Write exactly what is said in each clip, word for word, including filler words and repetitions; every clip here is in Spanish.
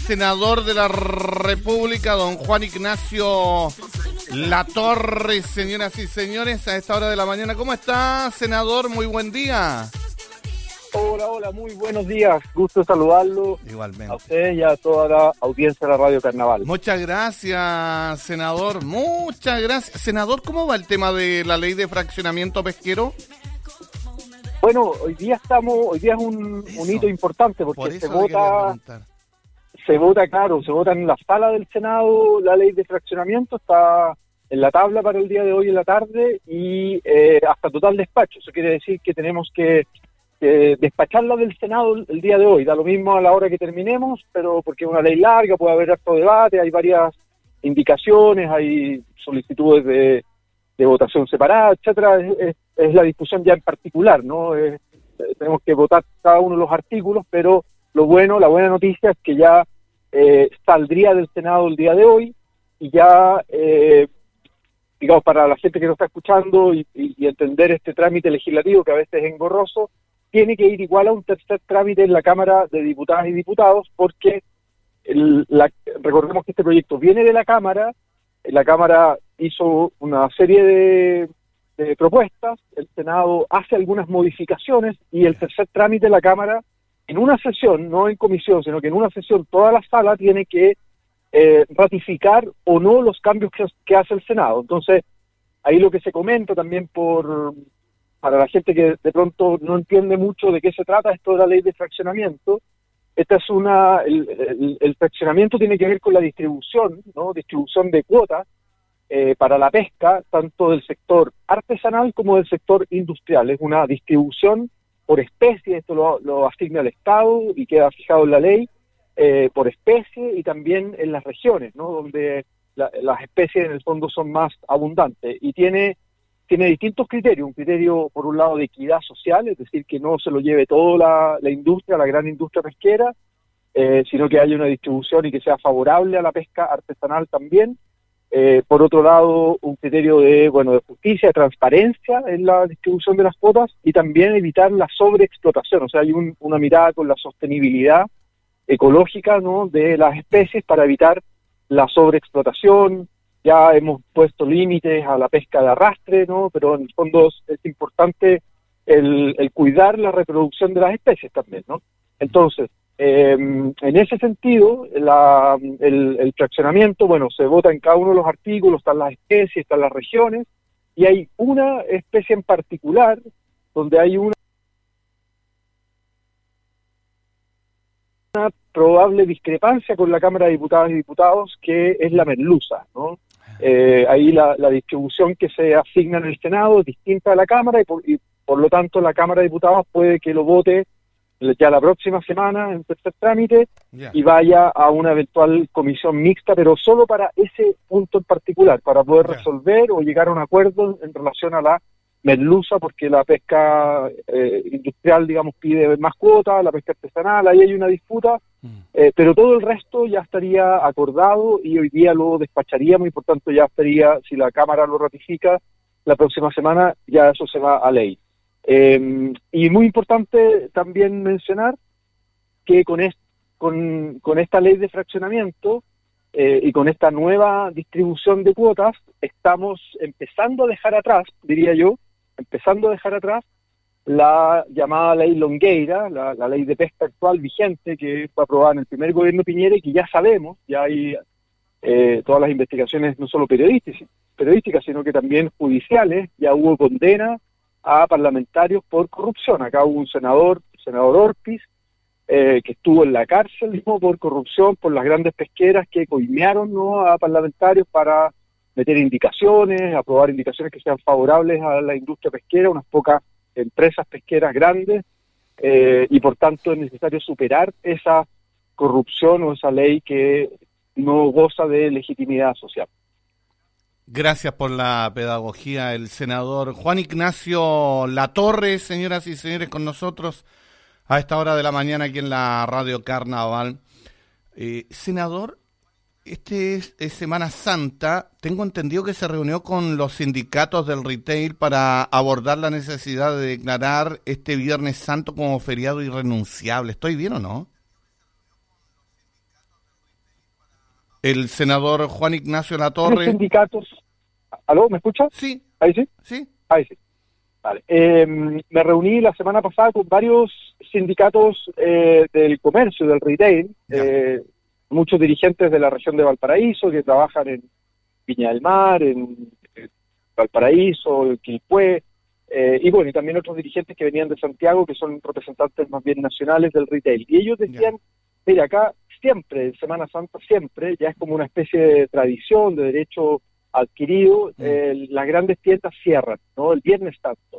senador de la República, don Juan Ignacio Latorre, señoras y señores, a esta hora de la mañana. ¿Cómo está, senador? Muy buen día. Hola, hola, muy buenos días. Gusto saludarlo. Igualmente. A usted y a toda la audiencia de la Radio Carnaval. Muchas gracias, senador. Muchas gracias. Senador, ¿cómo va el tema de la ley de fraccionamiento pesquero? Bueno, hoy día estamos, hoy día es un, un hito importante porque se vota, se vota, claro, se vota en la sala del Senado la ley de fraccionamiento, está en la tabla para el día de hoy en la tarde y eh, hasta total despacho. Eso quiere decir que tenemos que Eh, despacharla del Senado el día de hoy, da lo mismo a la hora que terminemos, pero porque es una ley larga, puede haber harto debate, hay varias indicaciones, hay solicitudes de, de votación separada, etcétera. Es, es, es la discusión ya en particular, ¿no? Es, tenemos que votar cada uno de los artículos, pero lo bueno, la buena noticia es que ya eh, saldría del Senado el día de hoy y ya, eh, digamos, para la gente que nos está escuchando y, y, y entender este trámite legislativo que a veces es engorroso, tiene que ir igual a un tercer trámite en la Cámara de Diputadas y Diputados, porque el, la, recordemos que este proyecto viene de la Cámara, la Cámara hizo una serie de, de propuestas, el Senado hace algunas modificaciones y el tercer trámite de la Cámara, en una sesión, no en comisión, sino que en una sesión toda la sala tiene que eh, ratificar o no los cambios que, que hace el Senado. Entonces, ahí lo que se comenta también por... para la gente que de pronto no entiende mucho de qué se trata esto de la ley de fraccionamiento, esta es una, el, el, el fraccionamiento tiene que ver con la distribución, ¿no? Distribución de cuotas eh, para la pesca, tanto del sector artesanal como del sector industrial. Es una distribución por especie, esto lo, lo asigna el Estado y queda fijado en la ley, eh, por especie y también en las regiones, ¿no? Donde la, las especies en el fondo son más abundantes y tiene tiene distintos criterios, un criterio por un lado de equidad social, es decir, que no se lo lleve toda la, la industria, la gran industria pesquera, eh, sino que haya una distribución y que sea favorable a la pesca artesanal también. Eh, por otro lado, un criterio de, bueno, de justicia, de transparencia en la distribución de las cuotas y también evitar la sobreexplotación, o sea, hay un, una mirada con la sostenibilidad ecológica, ¿no?, de las especies para evitar la sobreexplotación. Ya hemos puesto límites a la pesca de arrastre, ¿no? Pero en el fondo es importante el, el cuidar la reproducción de las especies también, ¿no? Entonces, eh, en ese sentido, la, el, el fraccionamiento, bueno, se vota en cada uno de los artículos, están las especies, están las regiones, y hay una especie en particular donde hay una una probable discrepancia con la Cámara de Diputadas y Diputados, que es la merluza, ¿no? Eh, ahí la, la distribución que se asigna en el Senado es distinta a la Cámara y por, y por lo tanto la Cámara de Diputados puede que lo vote ya la próxima semana en tercer trámite yeah. y vaya a una eventual comisión mixta, pero solo para ese punto en particular, para poder yeah. resolver o llegar a un acuerdo en relación a la merluza, porque la pesca eh, industrial, digamos, pide más cuotas, la pesca artesanal, ahí hay una disputa, mm. eh, pero todo el resto ya estaría acordado y hoy día lo despacharíamos y por tanto ya estaría, si la Cámara lo ratifica, la próxima semana ya eso se va a ley. Eh, y muy importante también mencionar que con, est con, con esta ley de fraccionamiento eh, y con esta nueva distribución de cuotas, estamos empezando a dejar atrás, diría yo, empezando a dejar atrás la llamada ley Longueira, la, la ley de pesca actual vigente que fue aprobada en el primer gobierno Piñera y que ya sabemos, ya hay eh, todas las investigaciones no solo periodísticas, periodísticas, sino que también judiciales, ya hubo condena a parlamentarios por corrupción. Acá hubo un senador, el senador Orpiz, eh, que estuvo en la cárcel mismo por corrupción, por las grandes pesqueras que coimearon, ¿no?, a parlamentarios para meter indicaciones, aprobar indicaciones que sean favorables a la industria pesquera, unas pocas empresas pesqueras grandes, eh, y por tanto es necesario superar esa corrupción o esa ley que no goza de legitimidad social. Gracias por la pedagogía, el senador Juan Ignacio Latorre, señoras y señores, con nosotros a esta hora de la mañana aquí en la Radio Carnaval. Eh, senador, este es, es Semana Santa, tengo entendido que se reunió con los sindicatos del retail para abordar la necesidad de declarar este Viernes Santo como feriado irrenunciable. ¿Estoy bien o no? el senador Juan Ignacio Latorre. Los sindicatos. ¿Aló? ¿Me escucha? Sí. ¿Ahí sí? Sí. Ahí sí. Vale. Eh, me reuní la semana pasada con varios sindicatos eh, del comercio, del retail, eh, muchos dirigentes de la región de Valparaíso que trabajan en Viña del Mar, en, en Valparaíso, en Quilpué, eh, y bueno, y también otros dirigentes que venían de Santiago, que son representantes más bien nacionales del retail. Y ellos decían, yeah. mira, acá siempre, en Semana Santa siempre, ya es como una especie de tradición, de derecho adquirido, mm. eh, las grandes tiendas cierran, ¿no? El Viernes Santo.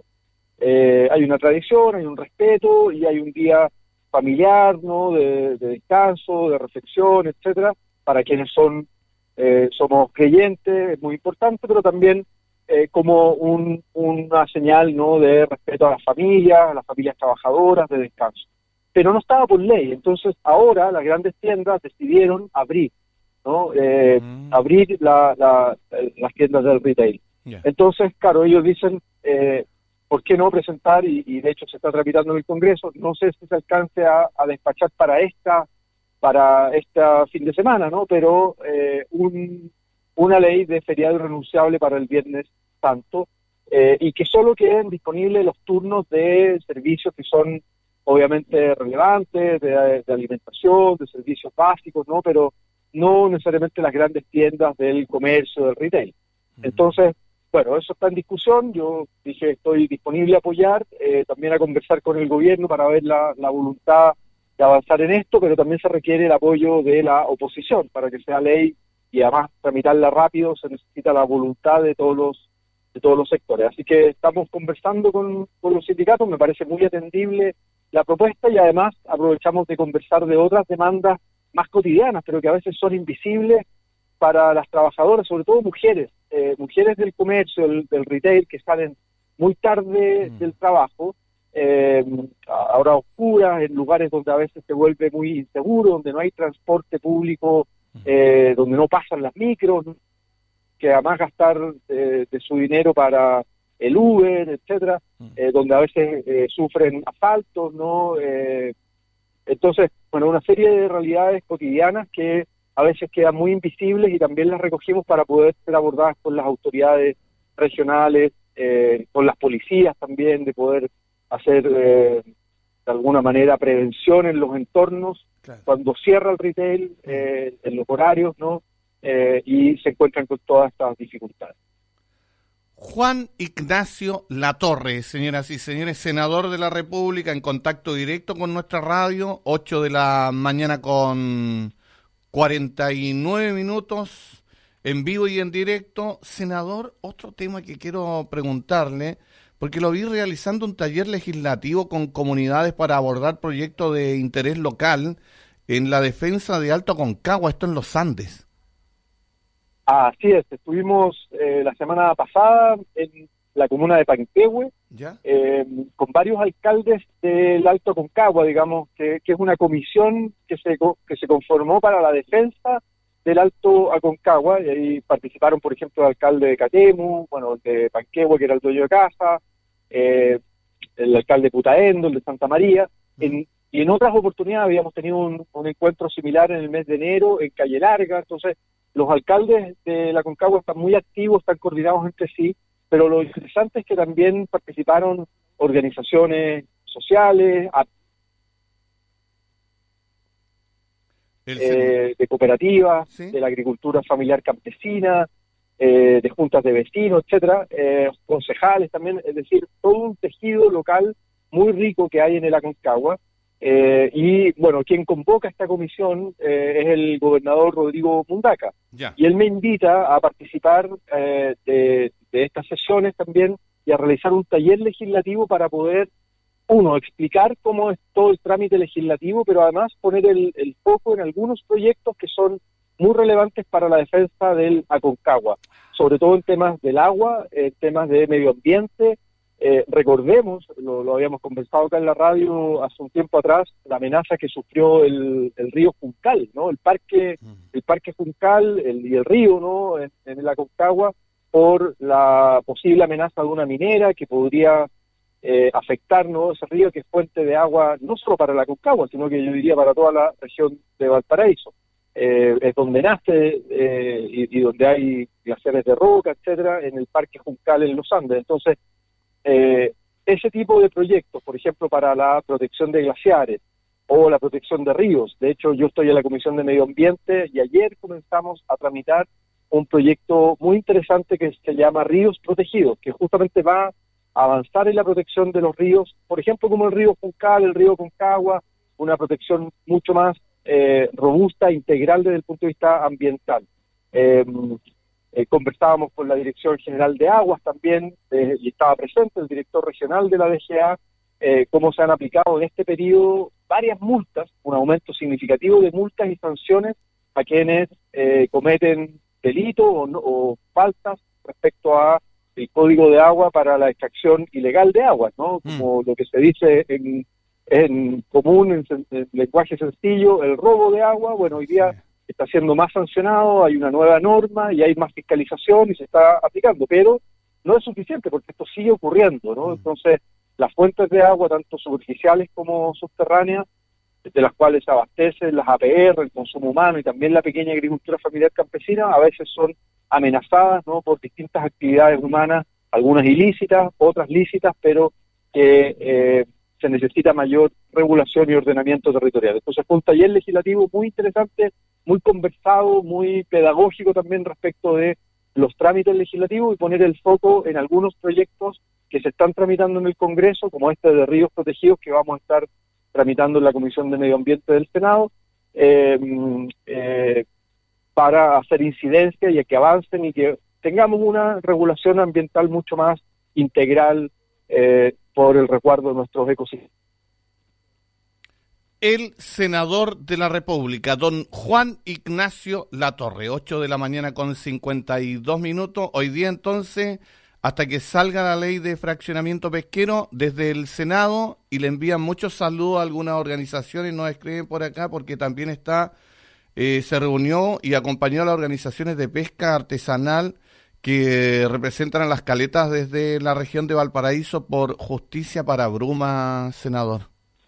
Eh, hay una tradición, hay un respeto y hay un día familiar, ¿no? De, de descanso, de reflexión, etcétera, para quienes son eh, somos creyentes, es muy importante, pero también eh, como un, una señal, ¿no? De respeto a las familias, a las familias trabajadoras, de descanso. Pero no estaba por ley, entonces ahora las grandes tiendas decidieron abrir, ¿no? Eh, mm. Abrir la, la, las tiendas del retail. Yeah. Entonces, claro, ellos dicen, eh, ¿por qué no presentar? Y, y de hecho se está tramitando en el Congreso. No sé si se alcance a, a despachar para esta para este fin de semana, ¿no? Pero eh, un, una ley de feriado irrenunciable para el Viernes Santo eh, y que solo queden disponibles los turnos de servicios que son obviamente relevantes, de, de alimentación, de servicios básicos, ¿no? Pero no necesariamente las grandes tiendas del comercio, del retail. Entonces, bueno, eso está en discusión. Yo dije, estoy disponible a apoyar, eh, también a conversar con el gobierno para ver la, la voluntad de avanzar en esto, pero también se requiere el apoyo de la oposición para que sea ley y además tramitarla rápido se necesita la voluntad de todos los de todos los sectores. Así que estamos conversando con, con los sindicatos, me parece muy atendible la propuesta y además aprovechamos de conversar de otras demandas más cotidianas, pero que a veces son invisibles para las trabajadoras, sobre todo mujeres, eh, mujeres del comercio, del, del retail, que salen muy tarde mm. del trabajo, eh, a horas oscuras, en lugares donde a veces se vuelve muy inseguro, donde no hay transporte público, eh, donde no pasan las micros, que además gastar eh, de su dinero para el Uber, etcétera, eh, donde a veces eh, sufren asaltos, ¿no? Eh, entonces, bueno, una serie de realidades cotidianas que a veces quedan muy invisibles y también las recogimos para poder ser abordadas con las autoridades regionales, eh, con las policías también, de poder hacer eh, de alguna manera prevención en los entornos, claro. Cuando cierra el retail, eh, en los horarios, ¿no? Eh, y se encuentran con todas estas dificultades. Juan Ignacio Latorre, señoras y señores, senador de la República, en contacto directo con nuestra radio, ocho de la mañana con cuarenta y nueve minutos, en vivo y en directo. Senador, otro tema que quiero preguntarle, porque lo vi realizando un taller legislativo con comunidades para abordar proyectos de interés local en la defensa de Alto Aconcagua, esto en los Andes. Así es, estuvimos eh, la semana pasada en la comuna de Panquehue, eh, con varios alcaldes del Alto Aconcagua, digamos, que, que es una comisión que se que se conformó para la defensa del Alto Aconcagua, y ahí participaron, por ejemplo, el alcalde de Catemu, bueno, el de Panquehue, que era el dueño de casa, eh, el alcalde de Putaendo, el de Santa María, uh-huh. en, y en otras oportunidades habíamos tenido un, un encuentro similar en el mes de enero en Calle Larga. Entonces los alcaldes de la Aconcagua están muy activos, están coordinados entre sí, pero lo interesante es que también participaron organizaciones sociales, a, eh, de cooperativas, ¿sí? De la agricultura familiar campesina, eh, de juntas de vecinos, etcétera, eh, concejales también, es decir, todo un tejido local muy rico que hay en el Aconcagua. Eh, y bueno, quien convoca esta comisión eh, es el gobernador Rodrigo Mundaca, yeah. Y él me invita a participar eh, de, de estas sesiones también y a realizar un taller legislativo para poder, uno, explicar cómo es todo el trámite legislativo, pero además poner el, el foco en algunos proyectos que son muy relevantes para la defensa del Aconcagua, sobre todo en temas del agua, en temas de medio ambiente. Eh, recordemos, lo, lo habíamos conversado acá en la radio hace un tiempo atrás, la amenaza que sufrió el, el río Juncal, ¿no? El parque, el parque Juncal el, y el río, ¿no? En, en el Aconcagua, por la posible amenaza de una minera que podría eh, afectar, ¿no? Ese río que es fuente de agua no solo para el Aconcagua, sino que yo diría para toda la región de Valparaíso. eh, es donde nace eh, y, y donde hay glaciares de roca, etcétera, en el Parque Juncal en los Andes. Entonces, eh, ese tipo de proyectos, por ejemplo, para la protección de glaciares o la protección de ríos. De hecho, yo estoy en la Comisión de Medio Ambiente y ayer comenzamos a tramitar un proyecto muy interesante que se llama Ríos Protegidos, que justamente va a avanzar en la protección de los ríos, por ejemplo, como el río Juncal, el río Concagua, una protección mucho más Eh, robusta, integral desde el punto de vista ambiental. Eh, eh, conversábamos con la Dirección General de Aguas también, eh, y estaba presente el director regional de la D G A, eh, cómo se han aplicado en este periodo varias multas, un aumento significativo de multas y sanciones a quienes eh, cometen delitos o, no, o faltas respecto a el código de agua para la extracción ilegal de aguas, ¿no? Como mm. lo que se dice en en común, en, en lenguaje sencillo, el robo de agua, bueno, hoy día sí. está siendo más sancionado, hay una nueva norma y hay más fiscalización y se está aplicando, pero no es suficiente porque esto sigue ocurriendo, ¿no? Entonces, las fuentes de agua, tanto superficiales como subterráneas, de las cuales se abastecen las A P R, el consumo humano y también la pequeña agricultura familiar campesina, a veces son amenazadas, ¿no?, por distintas actividades humanas, algunas ilícitas, otras lícitas, pero que eh, se necesita mayor regulación y ordenamiento territorial. Entonces fue un taller legislativo muy interesante, muy conversado, muy pedagógico también respecto de los trámites legislativos y poner el foco en algunos proyectos que se están tramitando en el Congreso, como este de Ríos Protegidos, que vamos a estar tramitando en la Comisión de Medio Ambiente del Senado, eh, eh, para hacer incidencia y que avancen y que tengamos una regulación ambiental mucho más integral, eh, por el resguardo de nuestros ecosistemas. El senador de la República, don Juan Ignacio Latorre, ocho de la mañana con cincuenta y dos minutos. Hoy día entonces, hasta que salga la ley de fraccionamiento pesquero desde el Senado, y le envían muchos saludos a algunas organizaciones, nos escriben por acá, porque también está, eh, se reunió y acompañó a las organizaciones de pesca artesanal que representan a las caletas desde la región de Valparaíso por Justicia para Bruma, senador.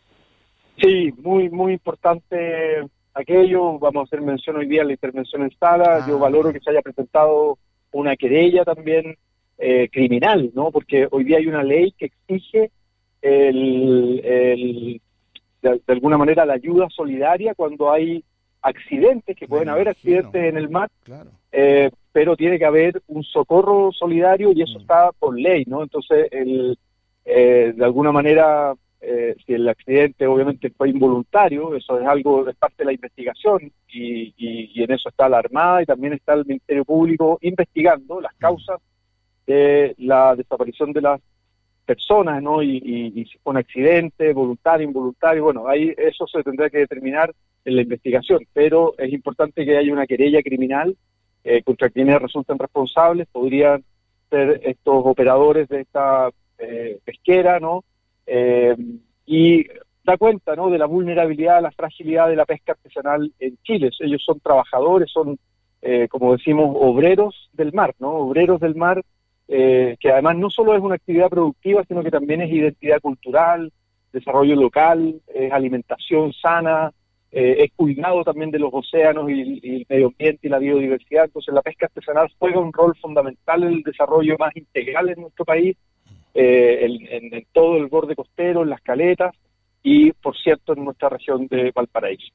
Sí, muy muy importante aquello. Vamos a hacer mención hoy día a la intervención en sala. Ah. Yo valoro que se haya presentado una querella también eh, criminal, ¿no? Porque hoy día hay una ley que exige el, el de, de alguna manera la ayuda solidaria cuando hay accidentes, que pueden haber accidentes en el mar, claro. eh, pero tiene que haber un socorro solidario y eso mm. está por ley, ¿no? Entonces, el, eh, de alguna manera, eh, si el accidente obviamente fue involuntario, eso es algo, es parte de la investigación y, y, y en eso está la Armada y también está el Ministerio Público investigando las causas de la desaparición de las personas, ¿no? Y, y, y si fue un accidente, voluntario, involuntario, bueno, ahí eso se tendrá que determinar en la investigación, pero es importante que haya una querella criminal eh, contra quienes resultan responsables, podrían ser estos operadores de esta eh, pesquera, ¿no? Eh, y da cuenta, ¿no?, de la vulnerabilidad, la fragilidad de la pesca artesanal en Chile. Ellos son trabajadores, son, eh, como decimos, obreros del mar, ¿no? Obreros del mar, eh, que además no solo es una actividad productiva, sino que también es identidad cultural, desarrollo local, es alimentación sana, Eh, es cuidado también de los océanos y, y el medio ambiente y la biodiversidad. Entonces la pesca artesanal juega un rol fundamental en el desarrollo más integral en nuestro país, eh, en, en, en todo el borde costero, en las caletas y, por cierto, en nuestra región de Valparaíso.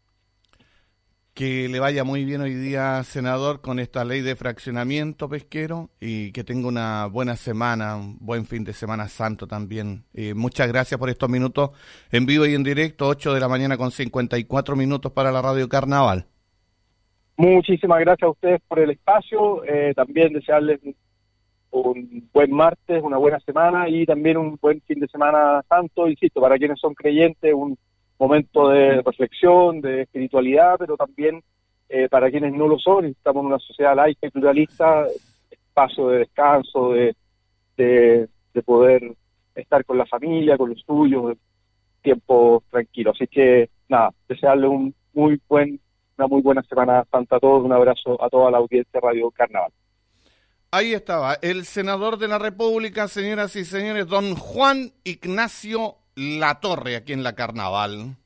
Que le vaya muy bien hoy día, senador, con esta ley de fraccionamiento pesquero y que tenga una buena semana, un buen fin de semana santo también. Eh, muchas gracias por estos minutos en vivo y en directo, ocho de la mañana con cincuenta y cuatro minutos para la Radio Carnaval. Muchísimas gracias a ustedes por el espacio, eh, también desearles un buen martes, una buena semana y también un buen fin de semana santo, insisto, para quienes son creyentes, un momento de reflexión, de espiritualidad, pero también eh, para quienes no lo son, estamos en una sociedad laica y pluralista, espacio de descanso, de, de, de poder estar con la familia, con los suyos, tiempo tranquilo. Así que, nada, desearle un muy buen, una muy buena Semana Santa a todos, un abrazo a toda la audiencia de Radio Carnaval. Ahí estaba, el senador de la República, señoras y señores, don Juan Ignacio Latorre, aquí en la Carnaval.